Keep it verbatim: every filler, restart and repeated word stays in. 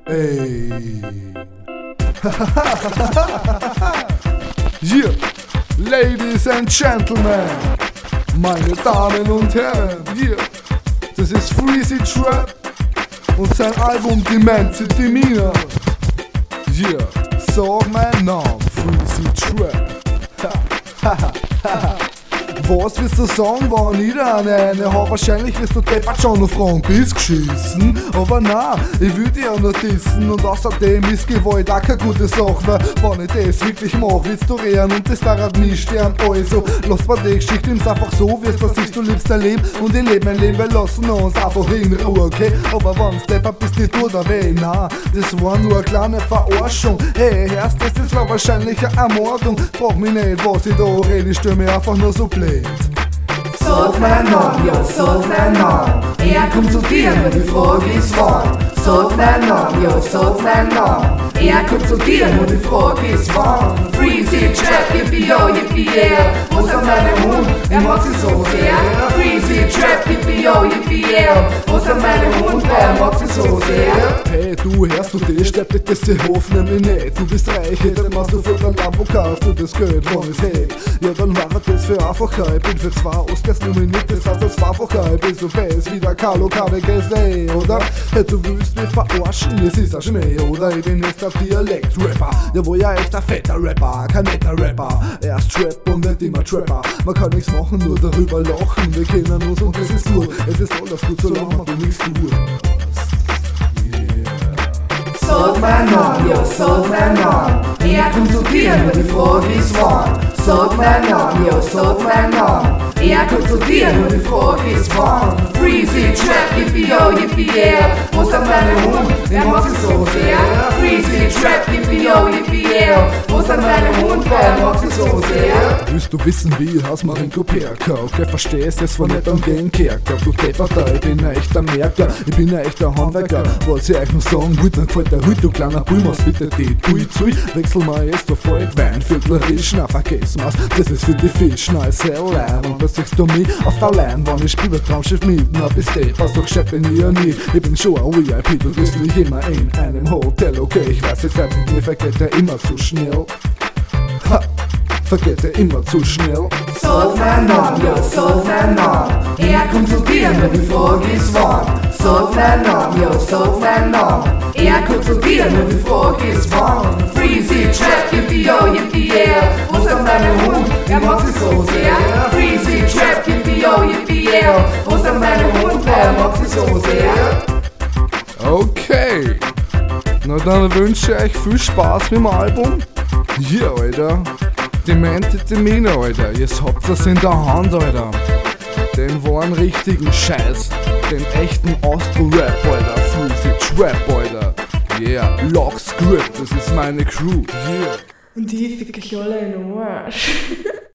Ey. Yeah. Ladies and Gentlemen, meine Damen und Herren, yeah. Das ist Freezy Trap und sein Album Demente Demeanor. Yeah, sag mein Name, Freezy Trap. Was willst du sagen, war nie der eine? Ha, wahrscheinlich wirst du deppert schon noch fragen, bist geschissen? Aber na, ich will dich ja nur dissen. Und außerdem ist Gewalt auch keine gute Sache, weil wenn ich das wirklich mach, willst du rehren und das daran nicht sterben. Also, lass mal die Geschichte nimm's einfach so, wie es das ist, du lebst dein Leben und ich lebe mein Leben, wir lassen uns einfach in Ruhe, okay? Aber wenn's deppert bist, nicht du da weh, na, das war nur eine kleine Verarschung. Hey, erst das war wahrscheinlich eine Ermordung. Frag mich nicht, was ich da rede, ich stell mich einfach nur so blöd. Sag mein Name, ja, sag mein Name. Er kommt zu dir, nur die Frage ist wann. Sag mein Name, ja, sag mein Name. Er kommt zu dir, nur die Frage ist wann. Freezy Trap, yippie yo, yippie yeah. Wo sind meine Hund? Er macht sie so sehr. Freezy Trap, yippie yo, yippie yeah. Wo sind meine Hund? Er macht sie so sehr. Hey, du hörst du das, steppt dich das die Hof nämlich nicht. Du bist reich, dann machst du für dein Lambo, kaufst du das Geld, wann es hey. Ja, dann war das für einfacher. Ich bin für zwei Oscars nominiert, das heißt als zweifacher. Ich bin so fest wie der Carlo Carnegie, ey, oder? Hey, du willst mich verarschen, es ist ein Schmäh, oder? Ich bin jetzt der Dialekt-Rapper, ja wohl ja echt ein fetter Rapper, kein netter Rapper. Erst Trap und nicht immer Trapper. Man kann nichts machen, nur darüber lachen. Wir kennen uns und es ist gut, es ist alles gut, solange du nichts tust. Sag mein Name, ja, sag mein Name. Er kommt zu dir, nur die Frage ist wann. Sag mein Name, ja, sag mein Name. Er kommt zu dir, nur die Frage ist wann. Freezy Trap, yippie yo, yippie yeah. Wo sind meine Hund? Er macht sie so sehr. Freezy Trap, yippie yo, yippie yeah. Wo sind meine Hund? Er macht sie so sehr. Willst du wissen, wie ich aus Marinko Perka? Okay, verstehst, es war nicht an den Kerker. Du Depperter, ich bin ein echter Merker. Ich bin ein echter Handwerker. Was ich euch noch sagen wollte, dann gefällt der Hut, du kleiner Bull, machst bitte die Tui zu. Wechsel mal jetzt auf Alt Wein, Viertlerisch, na vergessen was. Das ist für die Fisch, na ist sehr leid. Und das siehst du mich auf der Line, wann ich spiele Traumschiff mit. Na bis date, was doch gescheit bin ich ja nie. Ich bin schon ein V I P, du bist mich immer in einem Hotel. Okay, ich weiß, die Zeit mit mir vergeht er immer zu schnell. Ha, vergeht er immer zu schnell. Sag mein Name, ja, sag mein Name. Er kommt zu dir, nur die Frage ist wann. Sag mein Name, ja, sag mein Name. Er kommt zu dir, nur die Frage ist wann. Freezy Trap, yippie yo, yippie yeah. Wo sind meine Hund? Er macht sie so sehr. Freezy Trap, yippie yo, yippie yeah. Wo sind meine Hund? Er macht sie so sehr. Okay, na dann wünsche ich euch viel Spaß mit dem Album. Yeah, Alter. Demente Demeanor, Alter. Jetzt habt ihr's in der Hand, Alter. Den wahren richtigen Scheiß. Den echten Austro-Rap, Alter. Freezy Trap, Alter. Yeah, Lock Script, das ist meine Crew. Yeah. Und ich fick euch alle in den Arsch.